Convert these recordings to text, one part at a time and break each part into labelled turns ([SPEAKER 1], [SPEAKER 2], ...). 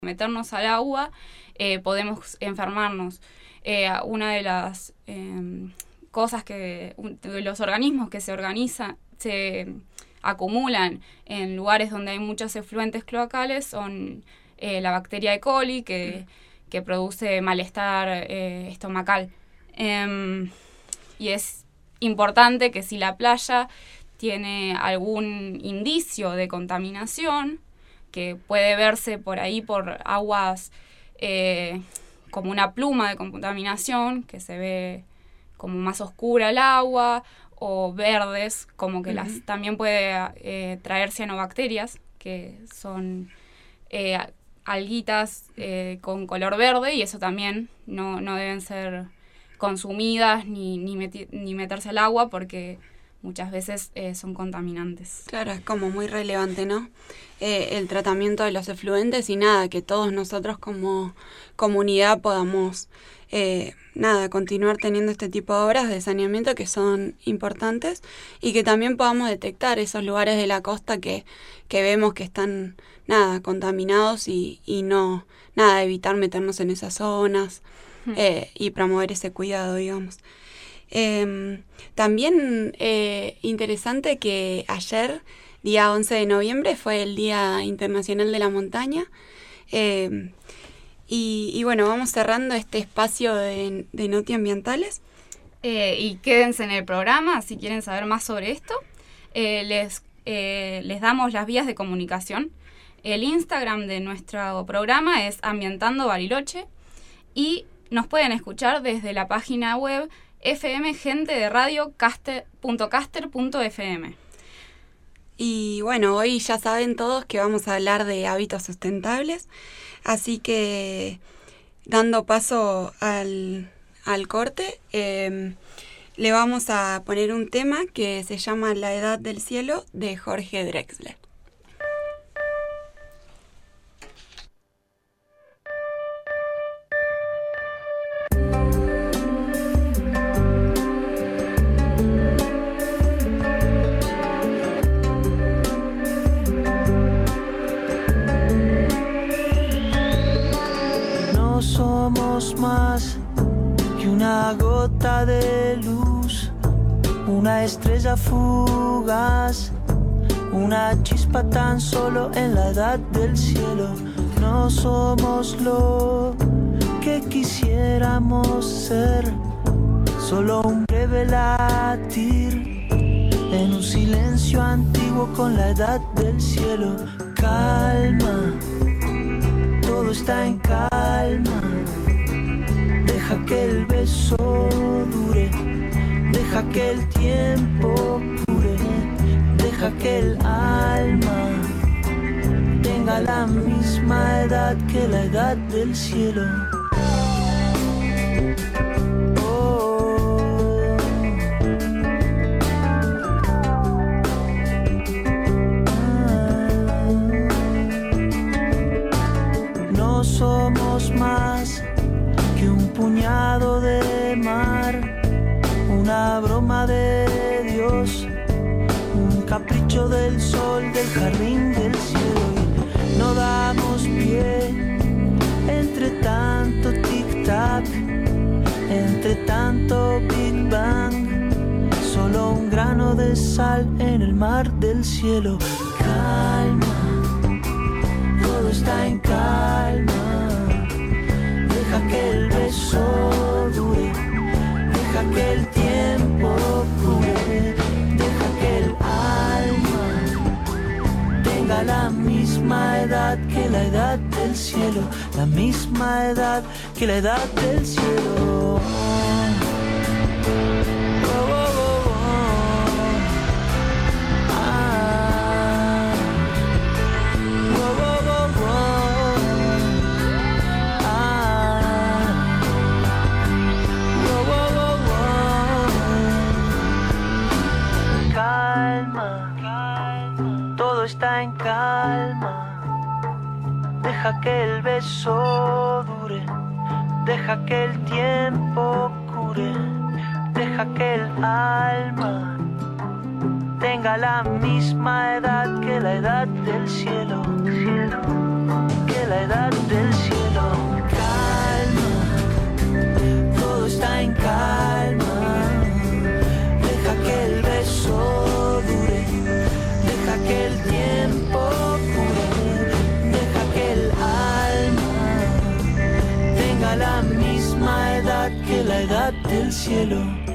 [SPEAKER 1] meternos al agua, podemos enfermarnos. Una de las cosas de los organismos que se acumulan en lugares donde hay muchos efluentes cloacales son la bacteria E. coli, que produce malestar estomacal. Y es importante que si la playa tiene algún indicio de contaminación, que puede verse por ahí por aguas como una pluma de contaminación, que se ve como más oscura el agua, o verdes, como que también puede traer cianobacterias, que son alguitas con color verde, y eso también no deben ser consumidas ni meterse al agua, porque muchas veces son contaminantes.
[SPEAKER 2] Claro, es como muy relevante, ¿no? El tratamiento de los efluentes y que todos nosotros como comunidad podamos continuar teniendo este tipo de obras de saneamiento que son importantes, y que también podamos detectar esos lugares de la costa que vemos que están contaminados y no evitar meternos en esas zonas y promover ese cuidado, digamos. También interesante que ayer, día 11 de noviembre, fue el Día Internacional de la Montaña. Y bueno, vamos cerrando este espacio de Noti Ambientales.
[SPEAKER 1] Y quédense en el programa si quieren saber más sobre esto. Les damos las vías de comunicación. El Instagram de nuestro programa es Ambientando Bariloche, y nos pueden escuchar desde la página web fmgentederadio.caster.fm.
[SPEAKER 2] Y bueno, hoy ya saben todos que vamos a hablar de hábitos sustentables, así que dando paso al corte, le vamos a poner un tema que se llama La Edad del Cielo, de Jorge Drexler.
[SPEAKER 3] Más que una gota de luz, una estrella fugaz, una chispa tan solo en la edad del cielo. No somos lo que quisiéramos ser, solo un breve latir en un silencio antiguo con la edad del cielo. Calma, todo está en calma. Deja que el beso dure, deja que el tiempo cure, deja que el alma tenga la misma edad que la edad del cielo. No somos más que un puñado de mar, una broma de Dios, un capricho del sol, del jardín del cielo. Y no damos pie entre tanto tic-tac, entre tanto Big Bang, solo un grano de sal en el mar del cielo. Calma, todo está en calma. Deja que el beso dure, deja que el tiempo cure, deja que el alma tenga la misma edad que la edad del cielo, la misma edad que la edad del cielo. Está en calma, deja que el beso dure, deja que el tiempo cure, deja que el alma tenga la misma edad que la edad del cielo, que la edad del cielo. Calma, todo está en calma. Deja que el beso dure, deja que el tiempo cure, deja que el alma tenga la misma edad que la edad del cielo.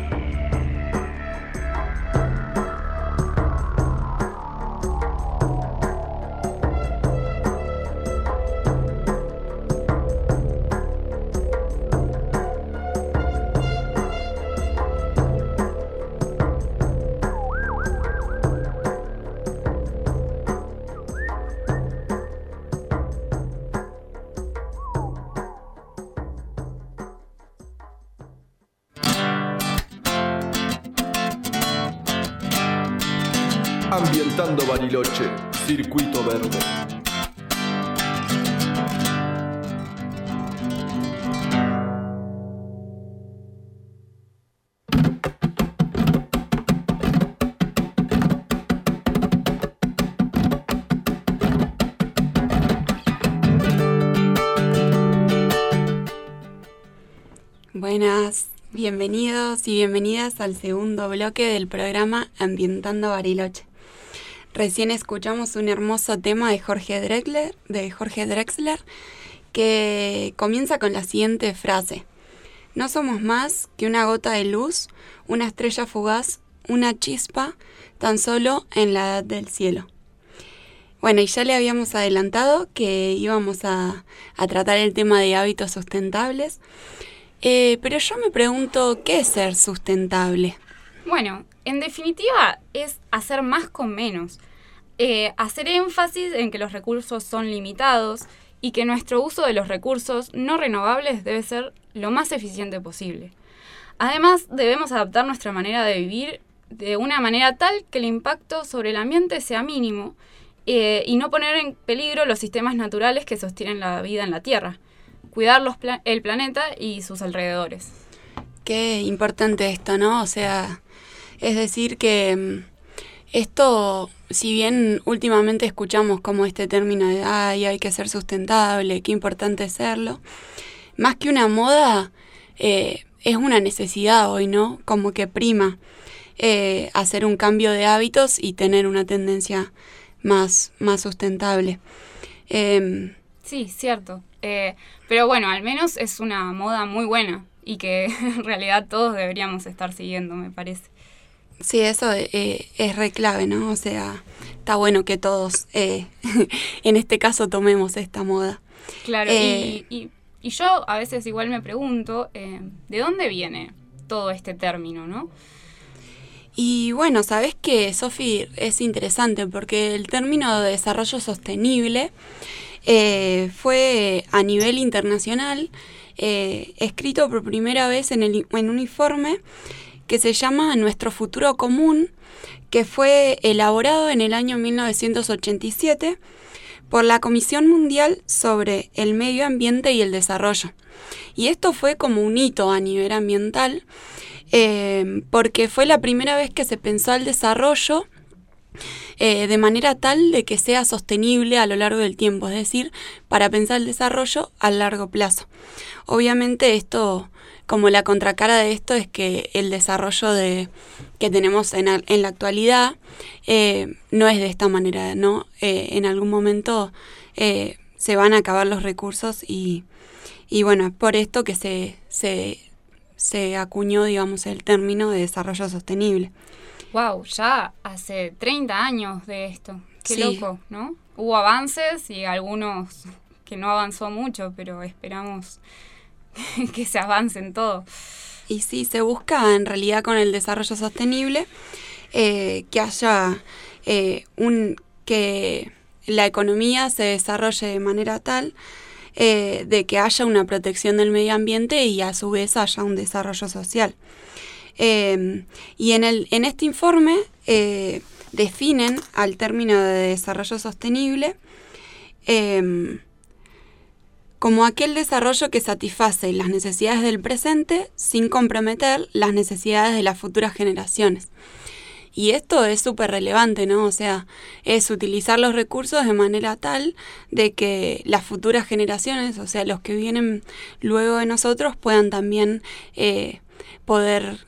[SPEAKER 4] Ambientando Bariloche, Circuito Verde.
[SPEAKER 2] Buenas, bienvenidos y bienvenidas al segundo bloque del programa Ambientando Bariloche. Recién escuchamos un hermoso tema de Jorge Drexler, que comienza con la siguiente frase: no somos más que una gota de luz, una estrella fugaz, una chispa, tan solo en la edad del cielo. Bueno, y ya le habíamos adelantado que íbamos a tratar el tema de hábitos sustentables, pero yo me pregunto, ¿qué es ser sustentable?
[SPEAKER 1] Bueno, en definitiva es hacer más con menos. Hacer énfasis en que los recursos son limitados y que nuestro uso de los recursos no renovables debe ser lo más eficiente posible. Además, debemos adaptar nuestra manera de vivir de una manera tal que el impacto sobre el ambiente sea mínimo y no poner en peligro los sistemas naturales que sostienen la vida en la Tierra. Cuidar el planeta y sus alrededores.
[SPEAKER 2] Qué importante esto, ¿no? O sea, es decir que esto, si bien últimamente escuchamos como este término de hay que ser sustentable, qué importante es serlo, más que una moda, es una necesidad hoy, ¿no? Como que prima hacer un cambio de hábitos y tener una tendencia más sustentable.
[SPEAKER 1] Sí, cierto. Pero bueno, al menos es una moda muy buena y que en realidad todos deberíamos estar siguiendo, me parece.
[SPEAKER 2] Sí, eso es re clave, ¿no? O sea, está bueno que todos, en este caso, tomemos esta moda.
[SPEAKER 1] Claro, y yo a veces igual me pregunto, ¿de dónde viene todo este término, no?
[SPEAKER 2] Y bueno, sabés que, Sofi, es interesante porque el término de desarrollo sostenible fue a nivel internacional escrito por primera vez en un informe que se llama Nuestro Futuro Común, que fue elaborado en el año 1987 por la Comisión Mundial sobre el Medio Ambiente y el Desarrollo. Y esto fue como un hito a nivel ambiental, porque fue la primera vez que se pensó el desarrollo de manera tal de que sea sostenible a lo largo del tiempo, es decir, para pensar el desarrollo a largo plazo. Obviamente esto, como la contracara de esto, es que el desarrollo que tenemos en la actualidad no es de esta manera, ¿no? En algún momento se van a acabar los recursos y bueno, es por esto que se acuñó, digamos, el término de desarrollo sostenible.
[SPEAKER 1] Wow, ya hace 30 años de esto. Qué
[SPEAKER 2] sí.
[SPEAKER 1] Loco, ¿no? Hubo avances y algunos que no avanzó mucho, pero esperamos que se avance en todo.
[SPEAKER 2] Y sí, se busca en realidad con el desarrollo sostenible que haya que la economía se desarrolle de manera tal de que haya una protección del medio ambiente y a su vez haya un desarrollo social. Y en este informe definen al término de desarrollo sostenible como aquel desarrollo que satisface las necesidades del presente sin comprometer las necesidades de las futuras generaciones. Y esto es súper relevante, ¿no? O sea, es utilizar los recursos de manera tal de que las futuras generaciones, o sea, los que vienen luego de nosotros, puedan también poder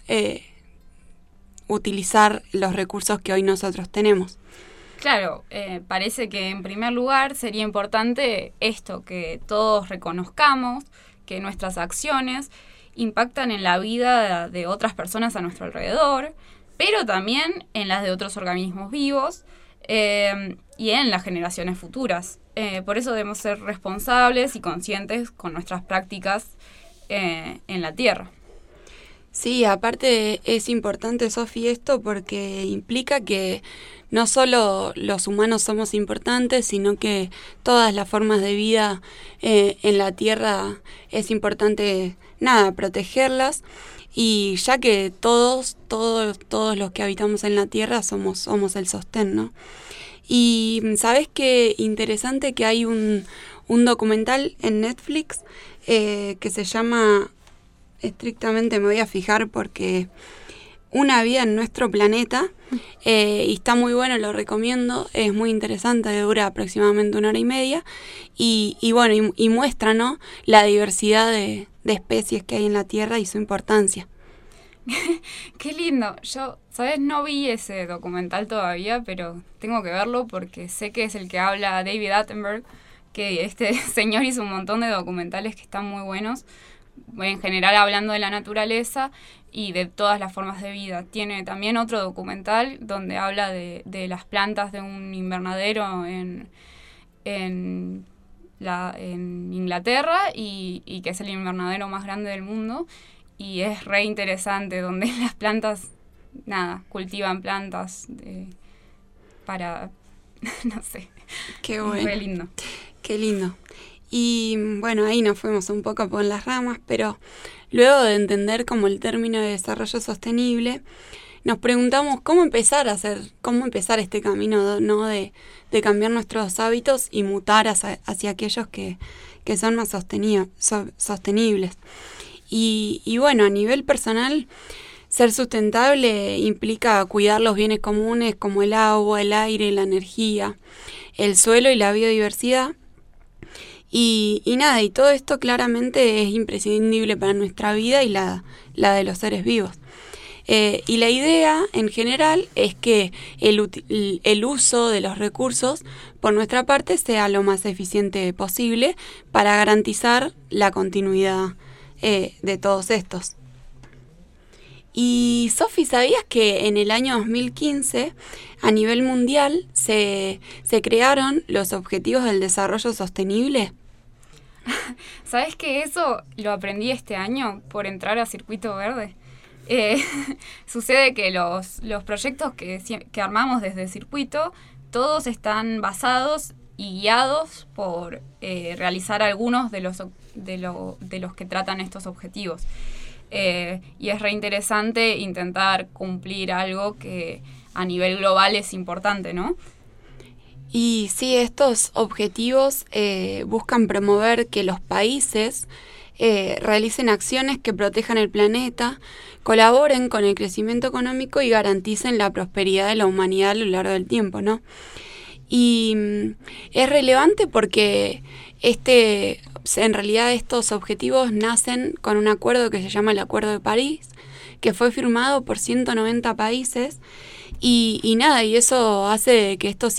[SPEAKER 2] utilizar los recursos que hoy nosotros tenemos.
[SPEAKER 1] Claro, parece que en primer lugar sería importante esto, que todos reconozcamos que nuestras acciones impactan en la vida de otras personas a nuestro alrededor, pero también en las de otros organismos vivos y en las generaciones futuras. Por eso debemos ser responsables y conscientes con nuestras prácticas en la Tierra.
[SPEAKER 2] Sí, aparte es importante, Sofi, esto porque implica que no solo los humanos somos importantes, sino que todas las formas de vida en la Tierra es importante, protegerlas. Y ya que todos los que habitamos en la Tierra somos el sostén, ¿no? Y ¿sabes qué interesante? Que hay un documental en Netflix que se llama, estrictamente me voy a fijar porque Una vida en nuestro planeta, y está muy bueno, lo recomiendo, es muy interesante, dura aproximadamente 1 hora y media, y muestra, ¿no?, la diversidad de especies que hay en la Tierra y su importancia.
[SPEAKER 1] Qué lindo. Yo, ¿sabes? No vi ese documental todavía, pero tengo que verlo porque sé que es el que habla David Attenborough, que este señor hizo un montón de documentales que están muy buenos, en general hablando de la naturaleza y de todas las formas de vida. Tiene también otro documental donde habla de las plantas de un invernadero en Inglaterra y que es el invernadero más grande del mundo, y es re interesante, donde las plantas, cultivan plantas para, no sé.
[SPEAKER 2] Qué bueno.
[SPEAKER 1] Es re lindo.
[SPEAKER 2] Qué lindo. Y bueno, ahí nos fuimos un poco por las ramas, pero luego de entender como el término de desarrollo sostenible, nos preguntamos cómo empezar este camino, ¿no?, de cambiar nuestros hábitos y mutar hacia aquellos que son más sostenibles. Y bueno, a nivel personal, ser sustentable implica cuidar los bienes comunes como el agua, el aire, la energía, el suelo y la biodiversidad. Y todo esto claramente es imprescindible para nuestra vida y la de los seres vivos. Y la idea en general es que el uso de los recursos por nuestra parte sea lo más eficiente posible para garantizar la continuidad de todos estos. Y Sofi, ¿sabías que en el año 2015 a nivel mundial se crearon los Objetivos del Desarrollo Sostenible?
[SPEAKER 1] ¿Sabes que eso lo aprendí este año por entrar a Circuito Verde? Sucede que los proyectos que armamos desde Circuito, todos están basados y guiados por realizar algunos de los que tratan estos objetivos. Y es re interesante intentar cumplir algo que a nivel global es importante, ¿no?
[SPEAKER 2] Y sí, estos objetivos buscan promover que los países realicen acciones que protejan el planeta, colaboren con el crecimiento económico y garanticen la prosperidad de la humanidad a lo largo del tiempo, ¿no? Y es relevante porque en realidad estos objetivos nacen con un acuerdo que se llama el Acuerdo de París, que fue firmado por 190 países, y eso hace que estos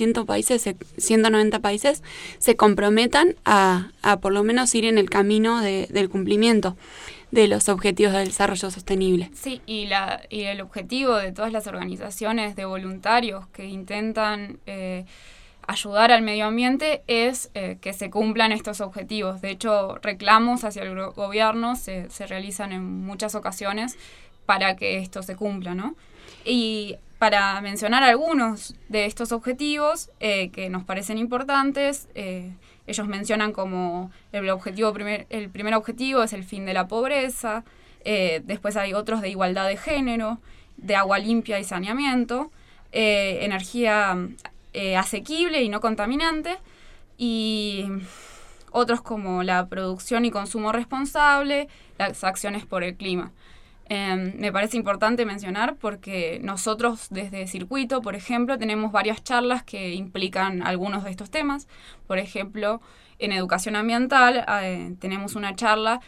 [SPEAKER 2] 190 países se comprometan a por lo menos ir en el camino del cumplimiento de los Objetivos del Desarrollo Sostenible.
[SPEAKER 1] Sí, y el objetivo de todas las organizaciones de voluntarios que intentan ayudar al medio ambiente es que se cumplan estos objetivos. De hecho, reclamos hacia el gobierno se realizan en muchas ocasiones para que esto se cumpla, ¿no? Y para mencionar algunos de estos objetivos que nos parecen importantes, ellos mencionan como el primer objetivo es el fin de la pobreza, después hay otros de igualdad de género, de agua limpia y saneamiento, energía asequible y no contaminante, y otros como la producción y consumo responsable, las acciones por el clima. Me parece importante mencionar porque nosotros desde Circuito, por ejemplo, tenemos varias charlas que implican algunos de estos temas. Por ejemplo, en educación ambiental tenemos una charla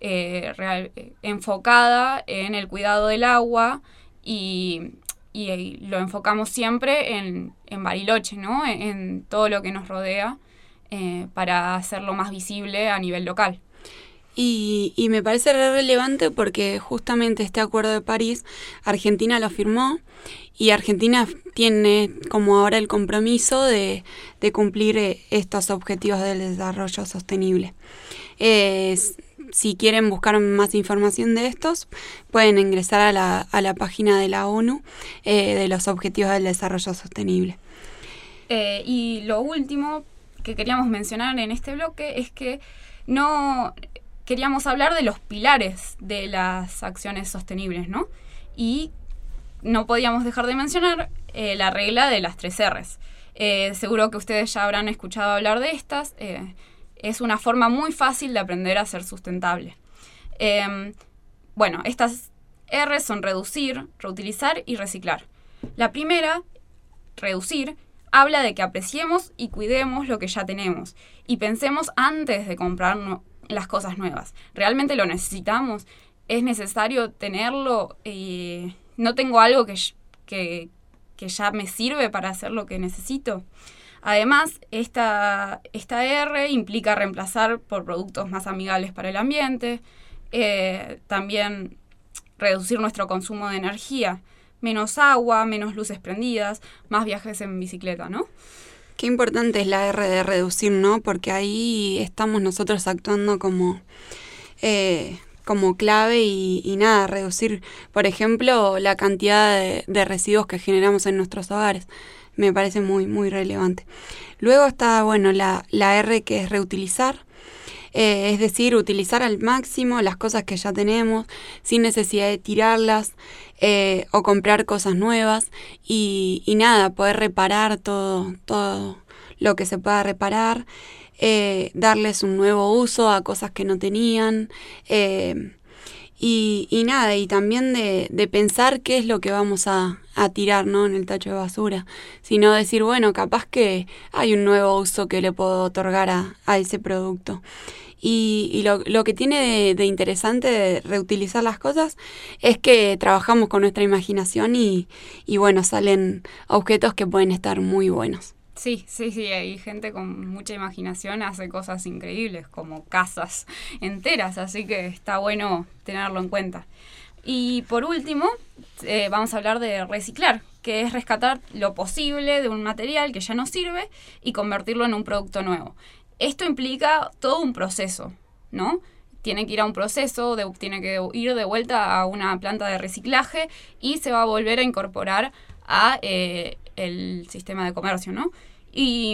[SPEAKER 1] enfocada en el cuidado del agua y lo enfocamos siempre en Bariloche, ¿no? En todo lo que nos rodea para hacerlo más visible a nivel local.
[SPEAKER 2] Y me parece relevante porque justamente este Acuerdo de París, Argentina lo firmó y Argentina tiene como ahora el compromiso de cumplir estos objetivos del desarrollo sostenible. Si quieren buscar más información de estos, pueden ingresar a la página de la ONU de los Objetivos del Desarrollo Sostenible.
[SPEAKER 1] Y lo último que queríamos mencionar en este bloque es que no queríamos hablar de los pilares de las acciones sostenibles, ¿no? Y no podíamos dejar de mencionar la regla de las 3 R's. Seguro que ustedes ya habrán escuchado hablar de estas. Es una forma muy fácil de aprender a ser sustentable. Bueno, estas R's son reducir, reutilizar y reciclar. La primera, reducir, habla de que apreciemos y cuidemos lo que ya tenemos y pensemos antes de comprar las cosas nuevas. ¿Realmente lo necesitamos? ¿Es necesario tenerlo? ¿No tengo algo que ya me sirve para hacer lo que necesito? Además, esta R implica reemplazar por productos más amigables para el ambiente, también reducir nuestro consumo de energía, menos agua, menos luces prendidas, más viajes en bicicleta, ¿no?
[SPEAKER 2] Qué importante es la R de reducir, ¿no? Porque ahí estamos nosotros actuando como clave y nada, reducir, por ejemplo, la cantidad de residuos que generamos en nuestros hogares. Me parece muy, muy relevante. Luego está, bueno, la R que es reutilizar. Es decir, utilizar al máximo las cosas que ya tenemos sin necesidad de tirarlas o comprar cosas nuevas y nada, poder reparar todo lo que se pueda reparar, darles un nuevo uso a cosas que no tenían y nada, y también de pensar qué es lo que vamos a tirar, ¿no? En el tacho de basura, sino decir, bueno, capaz que hay un nuevo uso que le puedo otorgar a ese producto. Y lo que tiene de interesante de reutilizar las cosas es que trabajamos con nuestra imaginación y bueno, salen objetos que pueden estar muy buenos.
[SPEAKER 1] Sí, hay gente con mucha imaginación, hace cosas increíbles, como casas enteras, así que está bueno tenerlo en cuenta. Y por último, vamos a hablar de reciclar, que es rescatar lo posible de un material que ya no sirve y convertirlo en un producto nuevo. Esto implica todo un proceso, ¿no? Tiene que ir a un proceso, tiene que ir de vuelta a una planta de reciclaje y se va a volver a incorporar a el sistema de comercio, ¿no? Y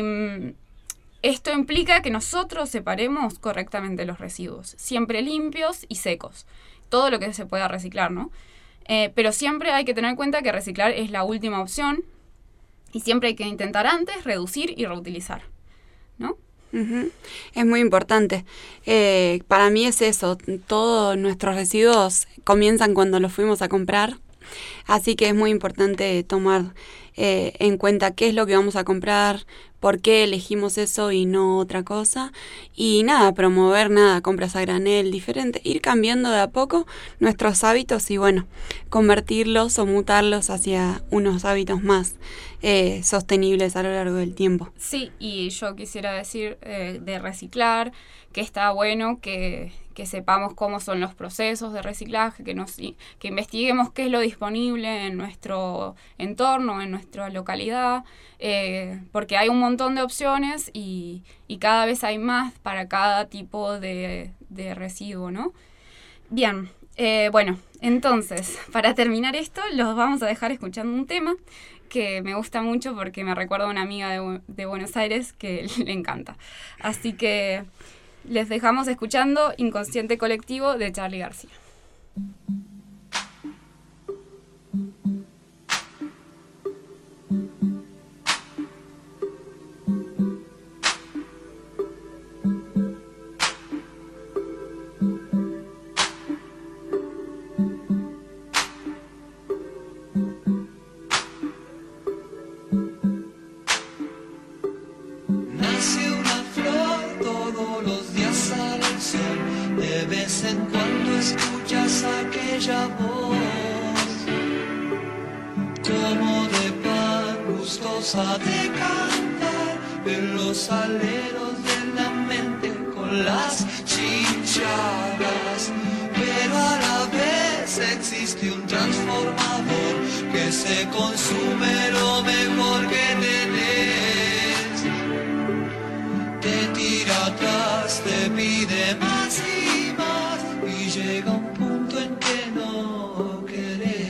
[SPEAKER 1] esto implica que nosotros separemos correctamente los residuos, siempre limpios y secos, todo lo que se pueda reciclar, ¿no? Pero siempre hay que tener en cuenta que reciclar es la última opción y siempre hay que intentar antes reducir y reutilizar, ¿no?
[SPEAKER 2] Uh-huh. Es muy importante. Para mí es eso, todos nuestros residuos comienzan cuando los fuimos a comprar, así que es muy importante tomar en cuenta qué es lo que vamos a comprar, por qué elegimos eso y no otra cosa, y nada, promover compras a granel, diferente, ir cambiando de a poco nuestros hábitos y bueno, convertirlos o mutarlos hacia unos hábitos más sostenibles a lo largo del tiempo.
[SPEAKER 1] Sí, y yo quisiera decir de reciclar, que está bueno que sepamos cómo son los procesos de reciclaje, que investiguemos qué es lo disponible en nuestro entorno, en nuestra localidad, porque hay un montón de opciones y cada vez hay más para cada tipo de residuo, ¿no? Bien, bueno, entonces, para terminar esto, los vamos a dejar escuchando un tema que me gusta mucho porque me recuerda a una amiga de Buenos Aires que le encanta. Así que les dejamos escuchando Inconsciente Colectivo de Charly García.
[SPEAKER 3] De vez en cuando escuchas aquella voz, como de pan gustosa de cantar en los aleros de la mente con las chinchadas. Pero a la vez existe un transformador que se consume lo mejor que tenés. Te tira atrás, te pide más y más, y llega un punto en que no querés.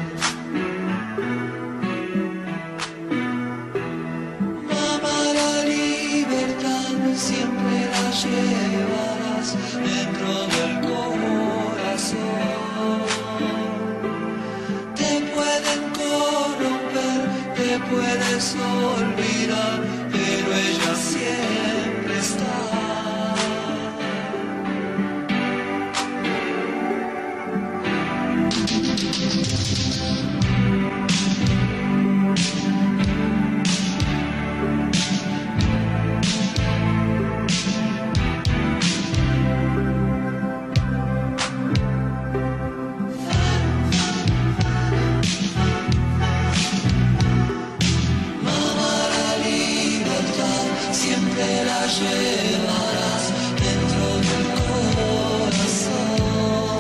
[SPEAKER 3] Mamá, la libertad siempre la llevarás dentro del corazón. Te pueden corromper, te puedes olvidar, pero ella siempre está. Llevarás dentro del corazón.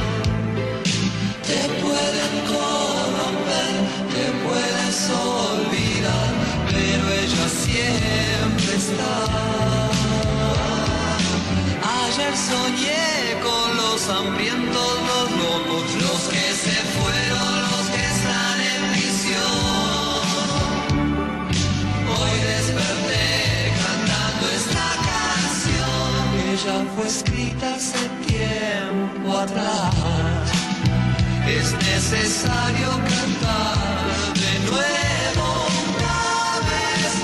[SPEAKER 3] Te pueden corromper, te puedes olvidar, pero ella siempre está. Ayer soñé con los hambrientos, los locos, los que se fueron, los que están en prisión. Hoy desperté esta canción que ya fue escrita hace tiempo atrás. Es necesario cantar de nuevo una vez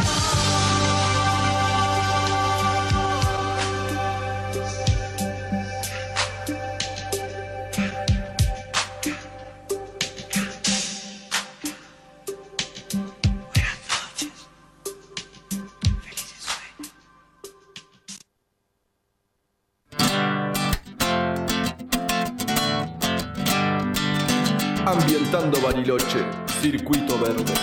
[SPEAKER 4] Ambientando Bariloche, Circuito Verde.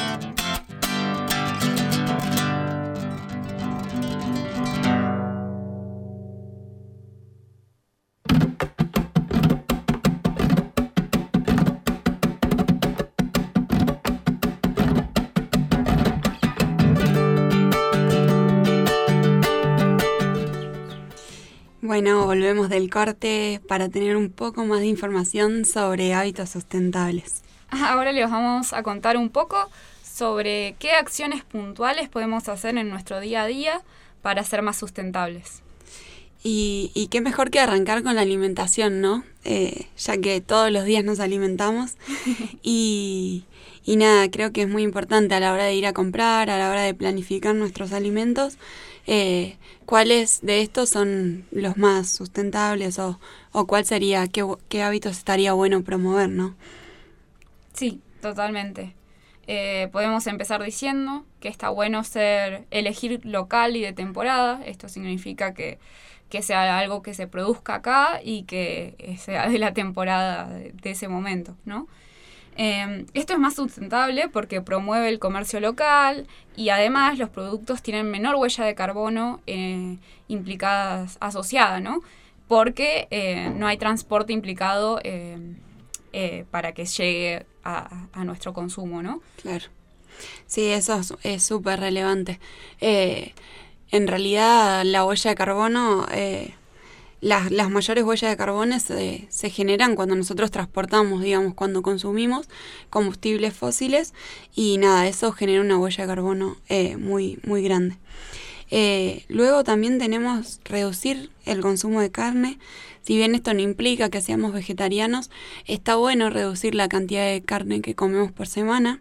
[SPEAKER 2] Bueno, volvemos del corte para tener un poco más de información sobre hábitos sustentables.
[SPEAKER 1] Ahora les vamos a contar un poco sobre qué acciones puntuales podemos hacer en nuestro día a día para ser más sustentables.
[SPEAKER 2] Y qué mejor que arrancar con la alimentación, ¿no? Ya que todos los días nos alimentamos. Y nada, creo que es muy importante a la hora de ir a comprar, a la hora de planificar nuestros alimentos, cuáles de estos son los más sustentables o cuál sería, qué hábitos estaría bueno promover, ¿no?
[SPEAKER 1] Sí, totalmente. Podemos empezar diciendo que está bueno elegir local y de temporada. Esto significa que sea algo que se produzca acá y que sea de la temporada de ese momento, ¿no? Esto es más sustentable porque promueve el comercio local y además los productos tienen menor huella de carbono asociada, ¿no? Porque no hay transporte implicado para que llegue a nuestro consumo, ¿no?
[SPEAKER 2] Claro. Sí, eso es súper relevante. En realidad la huella de carbono, las mayores huellas de carbono se generan cuando nosotros transportamos, digamos, cuando consumimos combustibles fósiles y nada, eso genera una huella de carbono muy, muy grande. Luego también tenemos reducir el consumo de carne. Si bien esto no implica que seamos vegetarianos, está bueno reducir la cantidad de carne que comemos por semana,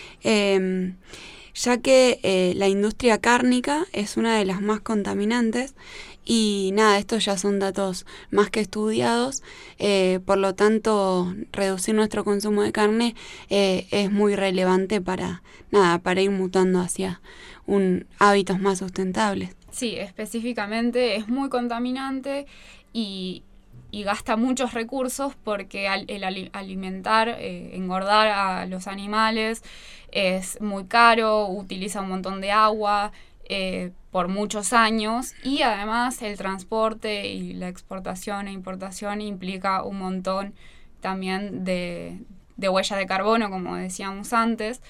[SPEAKER 2] ya que la industria cárnica es una de las más contaminantes y nada, estos ya son datos más que estudiados, por lo tanto reducir nuestro consumo de carne es muy relevante para ir mutando hacia hábitos más sustentables.
[SPEAKER 1] Sí, específicamente es muy contaminante y y gasta muchos recursos porque alimentar, engordar a los animales es muy caro, utiliza un montón de agua por muchos años, y además el transporte y la exportación e importación implica un montón también de huella de carbono, como decíamos antes.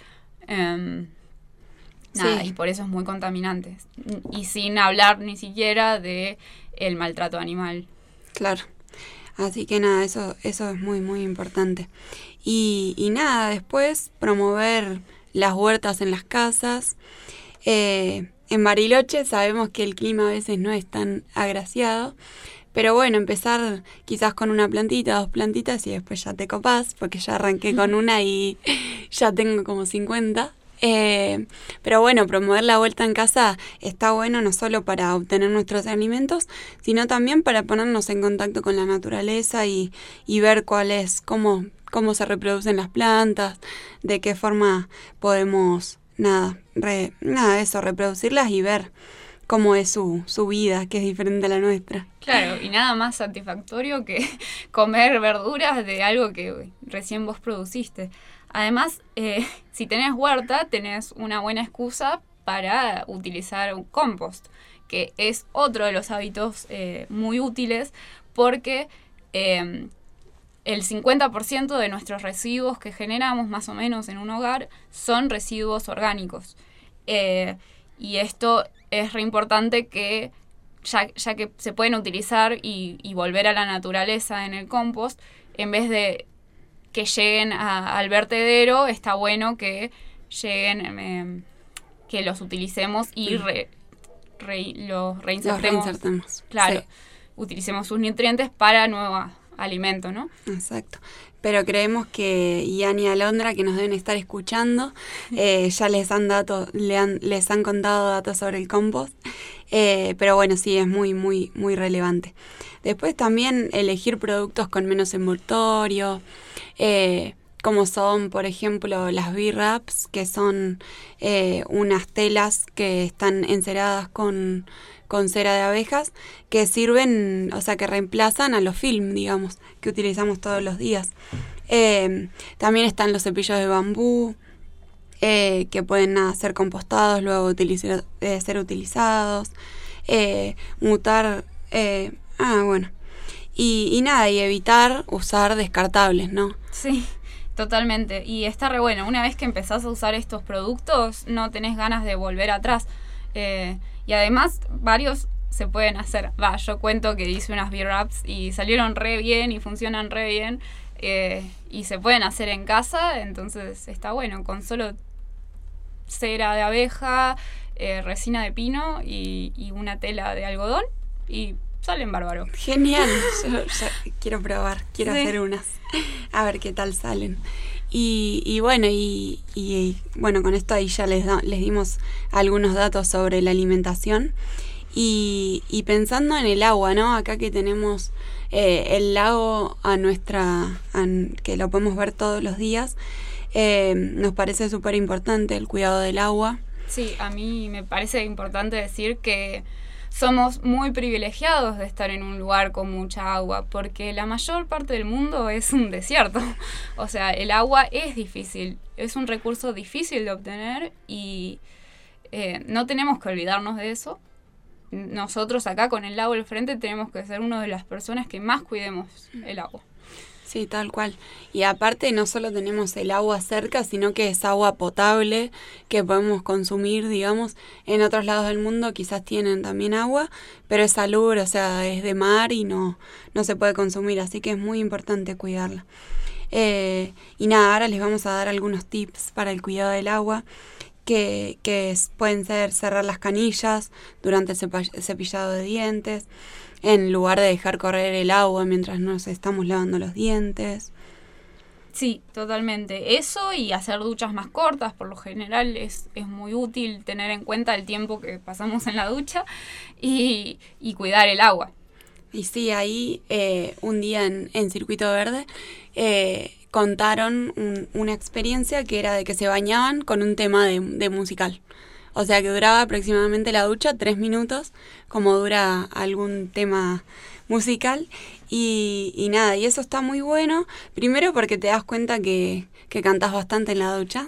[SPEAKER 1] Nada, y por eso es muy contaminante. Y sin hablar ni siquiera de el maltrato animal.
[SPEAKER 2] Claro. Así que nada, eso es muy, muy importante. Y nada, después promover las huertas en las casas. En Bariloche sabemos que el clima a veces no es tan agraciado, pero bueno, empezar quizás con una plantita, 2 plantitas, y después ya te copás, porque ya arranqué con una y ya tengo como 50. Pero bueno, promover la huerta en casa está bueno, no solo para obtener nuestros alimentos, sino también para ponernos en contacto con la naturaleza y ver cómo se reproducen las plantas, de qué forma podemos reproducirlas y ver cómo es su vida, que es diferente a la nuestra.
[SPEAKER 1] Claro, y nada más satisfactorio que comer verduras de algo que recién vos produciste. Además, si tenés huerta, tenés una buena excusa para utilizar un compost, que es otro de los hábitos muy útiles, porque el 50% de nuestros residuos que generamos más o menos en un hogar son residuos orgánicos. Y esto es re importante que, ya que se pueden utilizar y volver a la naturaleza en el compost, en vez de que lleguen al vertedero, está bueno que lleguen, que los utilicemos y los reinsertemos. Claro, sí. Utilicemos sus nutrientes para nuevo alimento, ¿no?
[SPEAKER 2] Exacto. Pero creemos que Ian y Alondra, que nos deben estar escuchando, ya les han contado datos sobre el compost. Pero bueno, sí, es muy, muy, muy relevante. Después también elegir productos con menos envoltorio, como son, por ejemplo, las B-Wraps, que son unas telas que están enceradas con cera de abejas, que sirven, o sea, que reemplazan a los film, digamos, que utilizamos todos los días. También están los cepillos de bambú, que pueden ser compostados, luego ser utilizados, mutar, y nada, y evitar usar descartables, ¿no?
[SPEAKER 1] Sí, totalmente. Y está re bueno, una vez que empezás a usar estos productos, no tenés ganas de volver atrás. Y además, varios se pueden hacer. Yo cuento que hice unas B-Wraps y salieron re bien y funcionan re bien. Y se pueden hacer en casa, entonces está bueno, con solo cera de abeja, resina de pino y una tela de algodón, y salen bárbaro.
[SPEAKER 2] Genial, yo quiero probar, quiero hacer unas, a ver qué tal salen. Y bueno, con esto ahí ya les dimos algunos datos sobre la alimentación. Y pensando en el agua, ¿no? Acá que tenemos el lago que lo podemos ver todos los días, nos parece súper importante el cuidado del agua.
[SPEAKER 1] Sí, a mí me parece importante decir que somos muy privilegiados de estar en un lugar con mucha agua, porque la mayor parte del mundo es un desierto. O sea, el agua es difícil, es un recurso difícil de obtener y no tenemos que olvidarnos de eso. Nosotros acá con el lago al frente tenemos que ser una de las personas que más cuidemos el agua.
[SPEAKER 2] Sí, tal cual. Y aparte no solo tenemos el agua cerca, sino que es agua potable que podemos consumir, digamos. En otros lados del mundo quizás tienen también agua, pero es salubre, o sea, es de mar y no se puede consumir, así que es muy importante cuidarla. Y nada, ahora les vamos a dar algunos tips para el cuidado del agua, que pueden ser cerrar las canillas durante el cepillado de dientes, en lugar de dejar correr el agua mientras nos estamos lavando los dientes.
[SPEAKER 1] Sí, totalmente. Eso y hacer duchas más cortas, por lo general es muy útil tener en cuenta el tiempo que pasamos en la ducha y cuidar el agua.
[SPEAKER 2] Y sí, ahí un día en Circuito Verde contaron una experiencia que era de que se bañaban con un tema de musical. O sea que duraba aproximadamente la ducha 3 minutos, como dura algún tema musical. Y nada, y eso está muy bueno. Primero porque te das cuenta que cantás bastante en la ducha.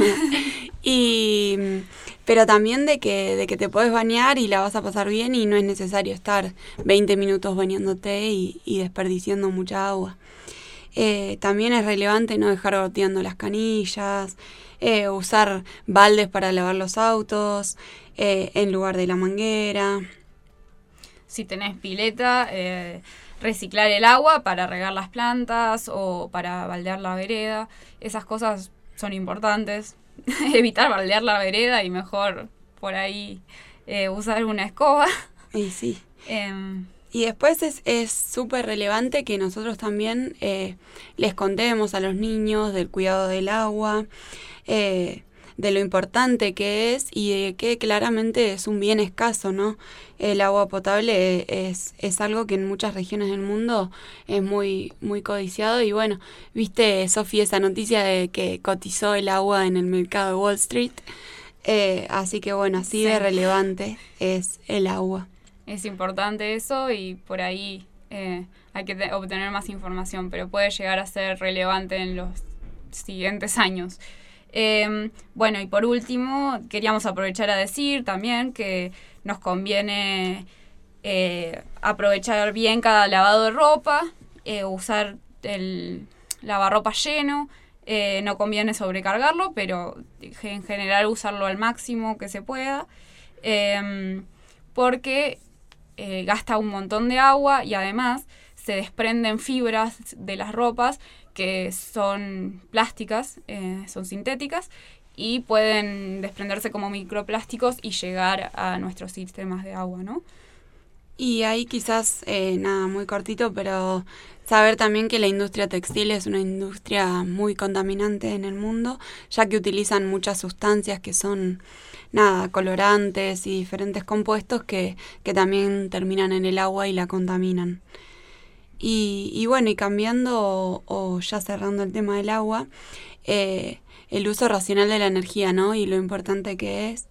[SPEAKER 2] Pero también de que te podés bañar y la vas a pasar bien y no es necesario estar 20 minutos bañándote y desperdiciando mucha agua. También es relevante no dejar goteando las canillas, usar baldes para lavar los autos en lugar de la manguera.
[SPEAKER 1] Si tenés pileta, reciclar el agua para regar las plantas o para baldear la vereda. Esas cosas son importantes. Evitar baldear la vereda y mejor por ahí usar una escoba.
[SPEAKER 2] Y sí. Y después es súper relevante que nosotros también les contemos a los niños del cuidado del agua, de lo importante que es y de que claramente es un bien escaso, ¿no? El agua potable es algo que en muchas regiones del mundo es muy, muy codiciado. Y bueno, viste, Sofi, esa noticia de que cotizó el agua en el mercado de Wall Street. Así que bueno, así
[SPEAKER 1] Sí.
[SPEAKER 2] de relevante es el agua.
[SPEAKER 1] Es importante eso y por ahí hay que obtener más información, pero puede llegar a ser relevante en los siguientes años. Bueno, y por último, queríamos aprovechar a decir también que nos conviene aprovechar bien cada lavado de ropa, usar el lavarropa lleno, no conviene sobrecargarlo, pero en general usarlo al máximo que se pueda, porque gasta un montón de agua y además se desprenden fibras de las ropas que son plásticas, son sintéticas y pueden desprenderse como microplásticos y llegar a nuestros sistemas de agua, ¿no?
[SPEAKER 2] Y ahí quizás, nada, muy cortito, pero saber también que la industria textil es una industria muy contaminante en el mundo, ya que utilizan muchas sustancias que son, nada, colorantes y diferentes compuestos que también terminan en el agua y la contaminan. Y bueno, y cambiando o ya cerrando el tema del agua, el uso racional de la energía, ¿no? Y lo importante que es.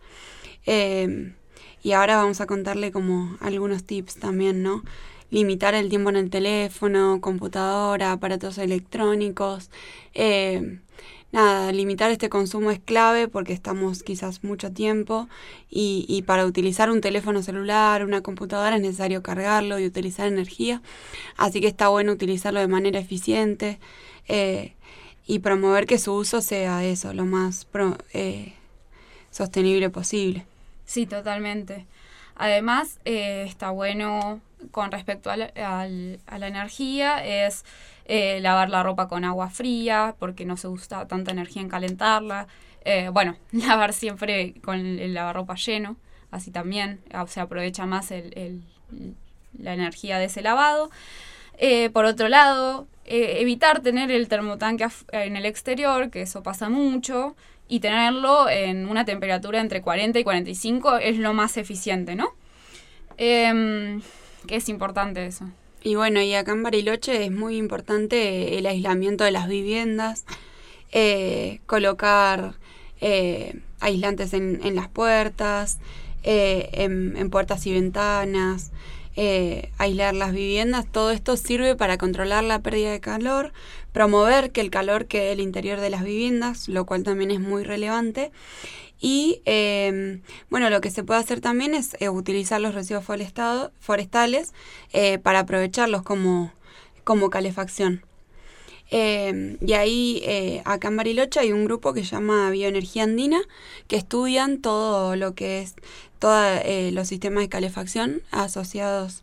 [SPEAKER 2] Y ahora vamos a contarle como algunos tips también, ¿no? Limitar el tiempo en el teléfono, computadora, aparatos electrónicos. Nada, limitar este consumo es clave porque estamos quizás mucho tiempo y para utilizar un teléfono celular, una computadora es necesario cargarlo y utilizar energía. Así que está bueno utilizarlo de manera eficiente y promover que su uso sea eso, lo más sostenible posible.
[SPEAKER 1] Sí, totalmente. Además, está bueno con respecto a la energía, es lavar la ropa con agua fría, porque no se usa tanta energía en calentarla. Bueno, lavar siempre con el lavarropa lleno, así también se aprovecha más la energía de ese lavado. Por otro lado, evitar tener el termotanque en el exterior, que eso pasa mucho, y tenerlo en una temperatura entre 40 y 45 es lo más eficiente, ¿no? Que es importante eso.
[SPEAKER 2] Y bueno, y acá en Bariloche es muy importante el aislamiento de las viviendas, colocar aislantes en las puertas, en puertas y ventanas, aislar las viviendas. Todo esto sirve para controlar la pérdida de calor, promover que el calor quede el interior de las viviendas, lo cual también es muy relevante. Y bueno, lo que se puede hacer también es utilizar los residuos forestales para aprovecharlos como calefacción. Y ahí acá en Bariloche hay un grupo que se llama Bioenergía Andina, que estudian todo lo que es todos los sistemas de calefacción asociados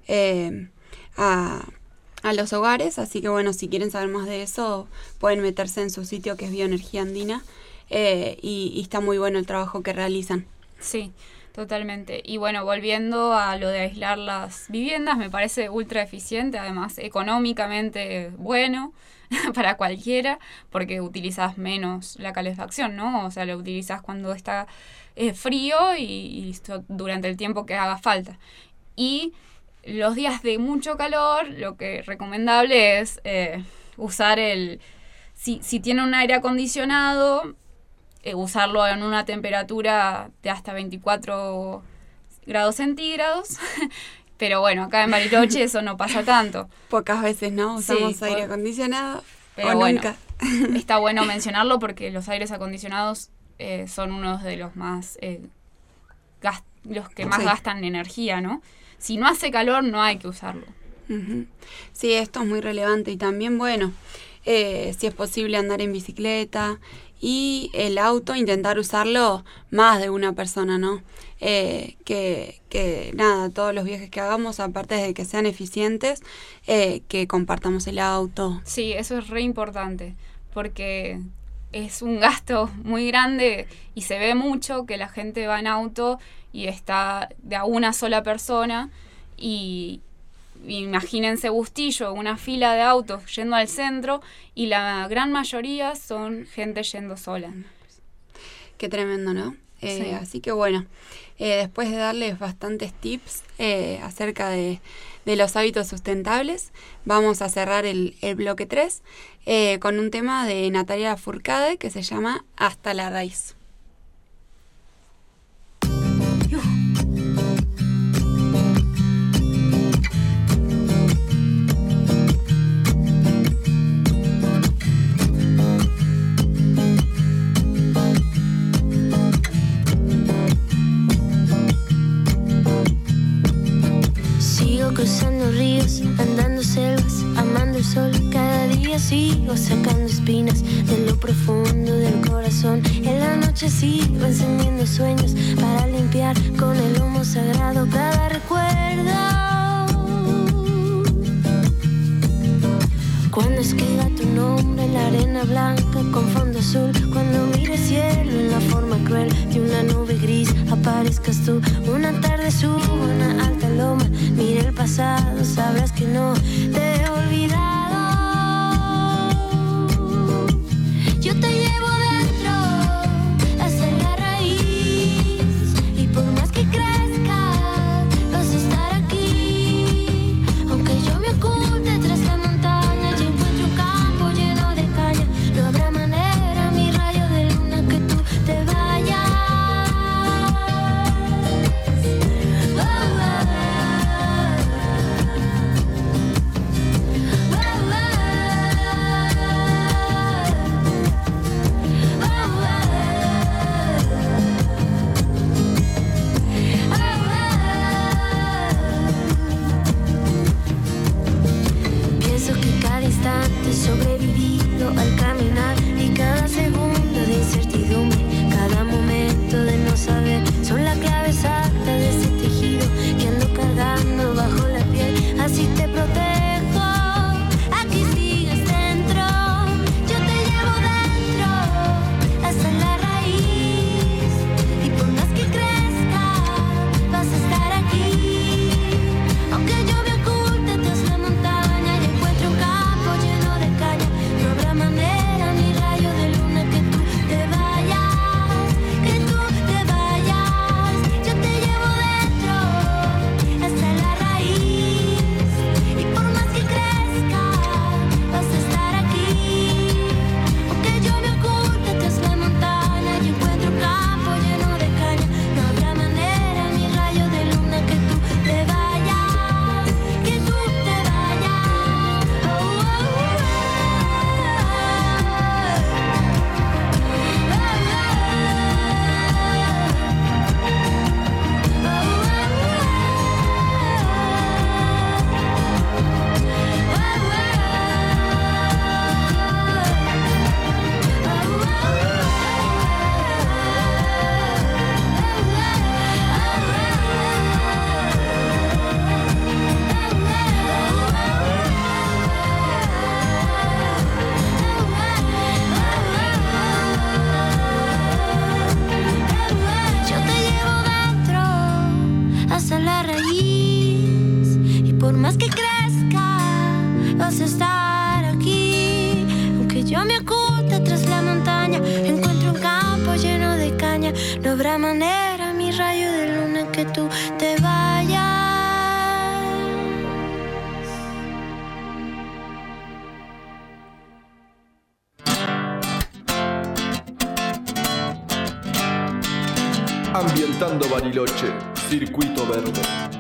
[SPEAKER 2] a los hogares. Así que bueno, si quieren saber más de eso, pueden meterse en su sitio que es Bioenergía Andina. Y está muy bueno el trabajo que realizan.
[SPEAKER 1] Sí, totalmente. Y bueno, volviendo a lo de aislar las viviendas, me parece ultra eficiente, además económicamente bueno para cualquiera, porque utilizas menos la calefacción, ¿no? O sea, lo utilizas cuando está frío y durante el tiempo que haga falta. Y los días de mucho calor, lo que es recomendable es usar si tiene un aire acondicionado, usarlo en una temperatura de hasta 24 grados centígrados. Pero bueno, acá en Bariloche eso no pasa tanto.
[SPEAKER 2] Pocas veces, ¿no? Usamos
[SPEAKER 1] Sí,
[SPEAKER 2] aire acondicionado.
[SPEAKER 1] Pero
[SPEAKER 2] o
[SPEAKER 1] bueno,
[SPEAKER 2] nunca.
[SPEAKER 1] está bueno mencionarlo porque los aires acondicionados son uno de los más los que más
[SPEAKER 2] Sí.
[SPEAKER 1] gastan energía, ¿no? Si no hace calor, no hay que usarlo.
[SPEAKER 2] Ujú. Sí, esto es muy relevante. Y también, bueno, si es posible andar en bicicleta y el auto, intentar usarlo más de una persona, ¿no? Que nada, todos los viajes que hagamos, aparte de que sean eficientes, que compartamos el auto.
[SPEAKER 1] Sí, eso es re importante, porque es un gasto muy grande y se ve mucho que la gente va en auto y está de a una sola persona y imagínense Bustillo, una fila de autos yendo al centro y la gran mayoría son gente yendo sola.
[SPEAKER 2] Qué tremendo, ¿no?
[SPEAKER 1] Sí.
[SPEAKER 2] Así que bueno, después de darles bastantes tips acerca de los hábitos sustentables, vamos a cerrar el bloque 3 con un tema de Natalia Lafourcade que se llama Hasta la raíz.
[SPEAKER 5] Sigo cruzando ríos, andando selvas, amando el sol. Cada día sigo sacando espinas de lo profundo del corazón. En la noche sigo encendiendo sueños para limpiar con el humo sagrado cada recuerdo. Cuando escriba tu nombre en la arena blanca con fondo azul, cuando mire el cielo en la forma cruel de una nube gris, aparezcas tú. Una tarde subo a una alta loma, mire el pasado, sabrás que no te he olvidado. Yo te llevo dentro hasta la raíz, y por más que crezca vas a estar aquí. Aunque yo me oculte tras la montaña y encuentre un campo lleno de caña, no habrá manera, mi rayo de luna, que tú te vayas. Pienso que cada instante he sobrevivido al caminar, y cada segundo de incertidumbre, cada momento de no saber, son la clave exacta de ese tejido que ando cargando bajo la piel. Así te protejo, aquí sigues dentro. Yo te llevo dentro hasta la raíz, y por más que crezca vas a estar aquí. Aunque yo me oculte tras la montaña y encuentre un campo lleno de caña, no habrá manera, mi rayo de luna, que tú te vayas, que tú te vayas. Yo te llevo dentro hasta la raíz, y por más que crezca vas a estar aquí. Aunque yo me oculte tras la montaña y encuentre un campo lleno de caña, no habrá manera, mi rayo de luna, que tú te vayas, que tú te vayas. Yo te llevo dentro hasta la raíz, y por más que crezca vas a estar aquí. Aunque yo me oculte tras la montaña, encuentro un campo lleno de caña, no habrá manera, mi rayo de luna, que tú te vayas.
[SPEAKER 4] Ambientando Bariloche, Circuito Verde.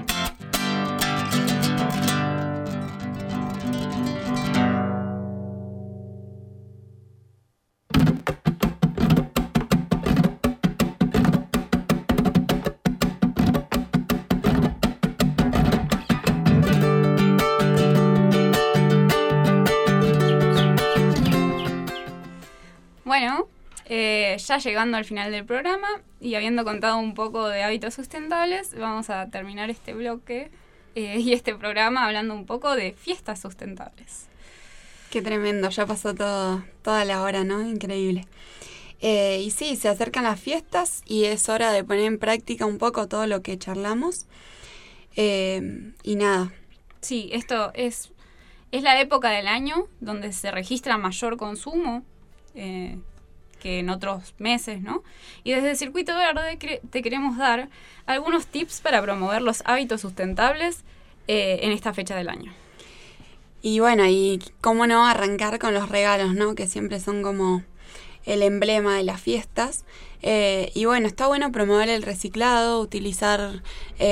[SPEAKER 1] Bueno, ya llegando al final del programa y habiendo contado un poco de hábitos sustentables, vamos a terminar este bloque y este programa hablando un poco de fiestas sustentables.
[SPEAKER 2] Qué tremendo, ya pasó toda la hora, ¿no? Increíble. Y sí, se acercan las fiestas y es hora de poner en práctica un poco todo lo que charlamos. Y nada.
[SPEAKER 1] Sí, esto es la época del año donde se registra mayor consumo que en otros meses, ¿no? Y desde Circuito Verde te queremos dar algunos tips para promover los hábitos sustentables en esta fecha del año.
[SPEAKER 2] Y bueno, y cómo no arrancar con los regalos, ¿no? Que siempre son como el emblema de las fiestas. Y bueno, está bueno promover el reciclado, utilizar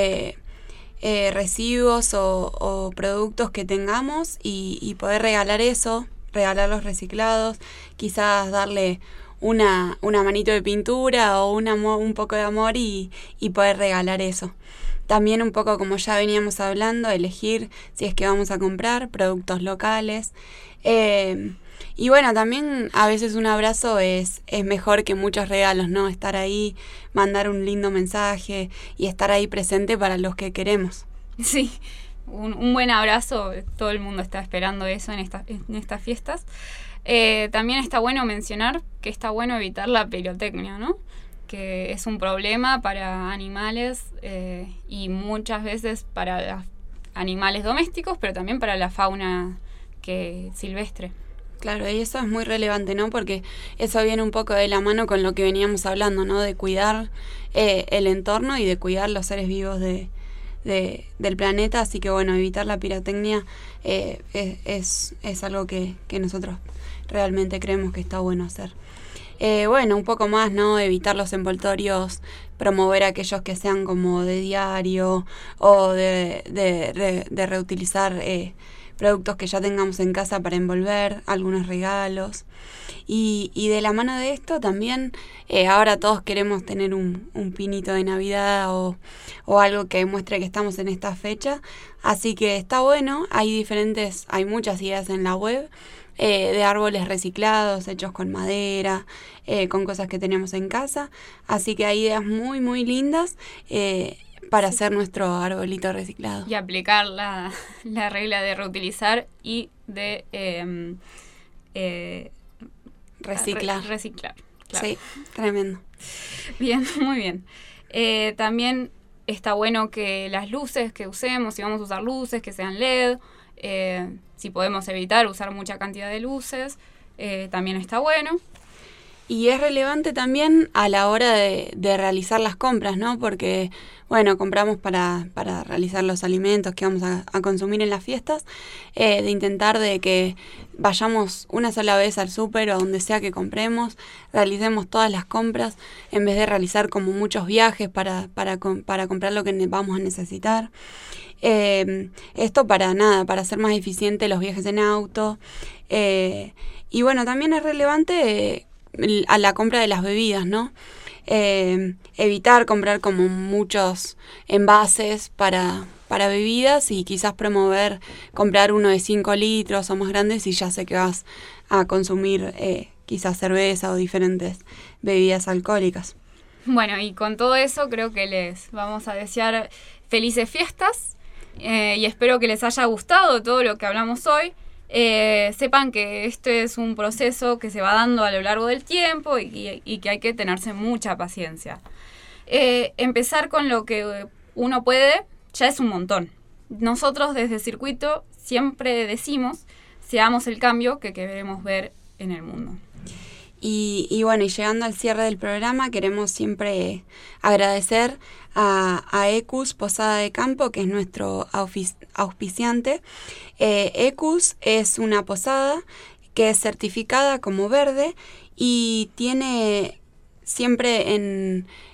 [SPEAKER 2] residuos o productos que tengamos y poder regalar eso, regalar los reciclados, quizás darle una manito de pintura o un poco de amor y poder regalar eso. También un poco, como ya veníamos hablando, elegir si es que vamos a comprar productos locales. Y bueno, también a veces un abrazo es mejor que muchos regalos, ¿no? Estar ahí, mandar un lindo mensaje y estar ahí presente para los que queremos.
[SPEAKER 1] Sí, un buen abrazo, todo el mundo está esperando eso en estas fiestas. También está bueno mencionar que está bueno evitar la pirotecnia, ¿no? Que es un problema para animales y muchas veces para los animales domésticos, pero también para la fauna silvestre.
[SPEAKER 2] Claro, y eso es muy relevante, ¿no? Porque eso viene un poco de la mano con lo que veníamos hablando, ¿no? De cuidar el entorno y de cuidar los seres vivos del planeta. Así que bueno, evitar la pirotecnia es algo que nosotros realmente creemos que está bueno hacer. Bueno, un poco más, ¿no? Evitar los envoltorios, promover aquellos que sean como de diario o de reutilizar productos que ya tengamos en casa para envolver, algunos regalos. Y de la mano de esto también, ahora todos queremos tener un pinito de Navidad o algo que muestre que estamos en esta fecha. Así que está bueno, hay muchas ideas en la web. De árboles reciclados, hechos con madera, con cosas que tenemos en casa. Así que hay ideas muy, muy lindas para hacer nuestro arbolito reciclado.
[SPEAKER 1] Y aplicar la regla de reutilizar y de
[SPEAKER 2] reciclar.
[SPEAKER 1] Reciclar, claro.
[SPEAKER 2] Sí, tremendo.
[SPEAKER 1] Bien, muy bien. También está bueno que las luces que usemos, si vamos a usar luces, que sean LED. Si podemos evitar usar mucha cantidad de luces, también está bueno.
[SPEAKER 2] Y es relevante también a la hora de realizar las compras, ¿no? Porque, bueno, compramos para realizar los alimentos que vamos a consumir en las fiestas, de intentar de que vayamos una sola vez al súper o donde sea que compremos, realicemos todas las compras, en vez de realizar como muchos viajes para comprar lo que vamos a necesitar. Esto para hacer más eficiente los viajes en auto. Y bueno, también es relevante a la compra de las bebidas, ¿no? Evitar comprar como muchos envases para bebidas y quizás promover comprar uno de 5 litros o más grandes si ya sé que vas a consumir quizás cerveza o diferentes bebidas alcohólicas.
[SPEAKER 1] Bueno, y con todo eso creo que les vamos a desear felices fiestas. Y espero que les haya gustado todo lo que hablamos hoy. Sepan que este es un proceso que se va dando a lo largo del tiempo y que hay que tenerse mucha paciencia. Empezar con lo que uno puede ya es un montón. Nosotros desde Circuito siempre decimos, seamos el cambio que queremos ver en el mundo.
[SPEAKER 2] Y bueno, y llegando al cierre del programa, queremos siempre agradecer a Ecus Posada de Campo, que es nuestro auspiciante. Ecus es una posada que es certificada como verde y tiene siempre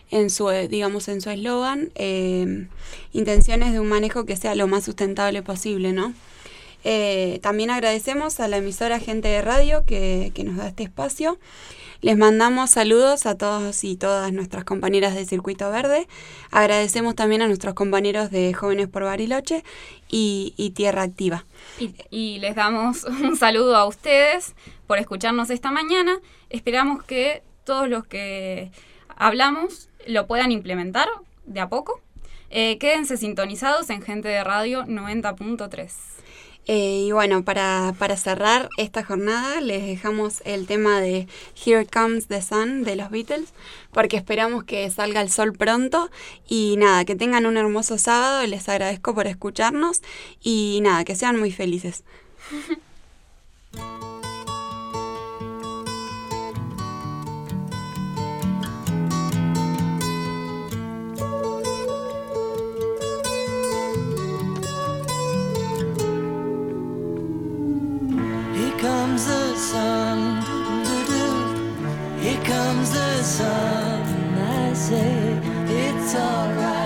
[SPEAKER 2] en su eslogan, intenciones de un manejo que sea lo más sustentable posible, ¿no? También agradecemos a la emisora Gente de Radio que nos da este espacio. Les mandamos saludos a todos y todas nuestras compañeras de Circuito Verde. Agradecemos también a nuestros compañeros de Jóvenes por Bariloche y Tierra Activa.
[SPEAKER 1] Y les damos un saludo a ustedes por escucharnos esta mañana. Esperamos que todos los que hablamos lo puedan implementar de a poco. Quédense sintonizados en Gente de Radio 90.3.
[SPEAKER 2] Y bueno, para cerrar esta jornada les dejamos el tema de Here Comes the Sun de los Beatles, porque esperamos que salga el sol pronto. Y nada, que tengan un hermoso sábado, les agradezco por escucharnos y nada, que sean muy felices.
[SPEAKER 3] Comes the sun, here comes the sun. I say it's alright.